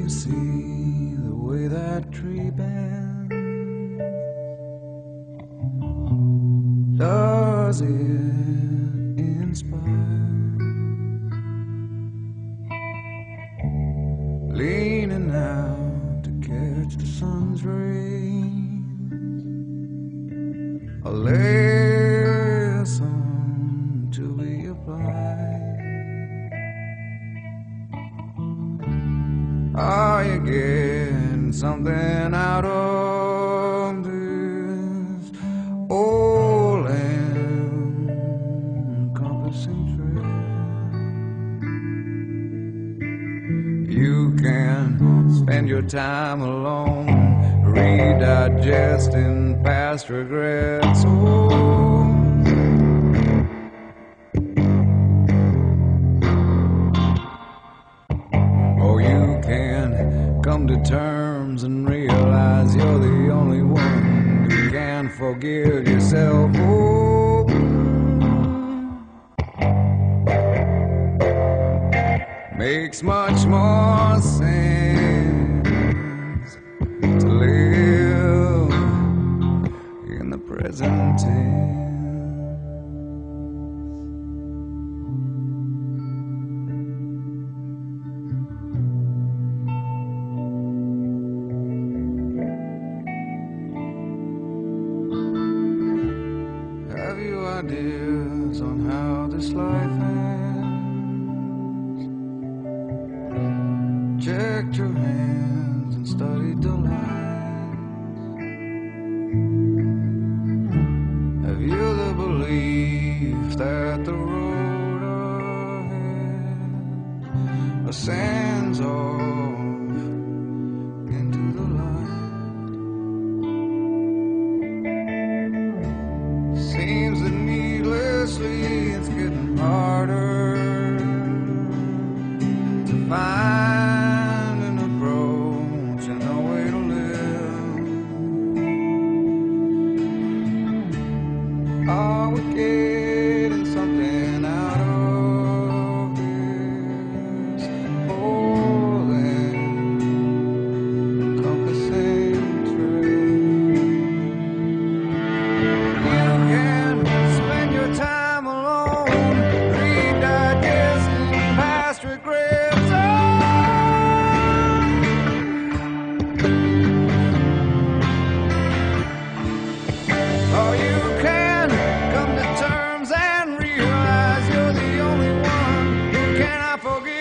see the way that tree bends? Does it inspire? Leaning out to catch the sun's rays, a lesson to be applied. Are you getting something out of this old encompassing trail? You can spend your time alone, redigesting past regrets. Or you can come to terms and realize you're the only one who can forgive yourself. Makes much more sense to live in the present tense. Have you ideas on how this life ends? Checked your hands and studied the lines. Have you the belief that the road ahead ascends off into the light? Seems that needlessly it's getting harder to find an approach and a way to live. Are we getting something out of this whole encompassing trail? You can spend your time alone, redigesting past regrets. Or you can come to terms and realize you're the only one who cannot forgive.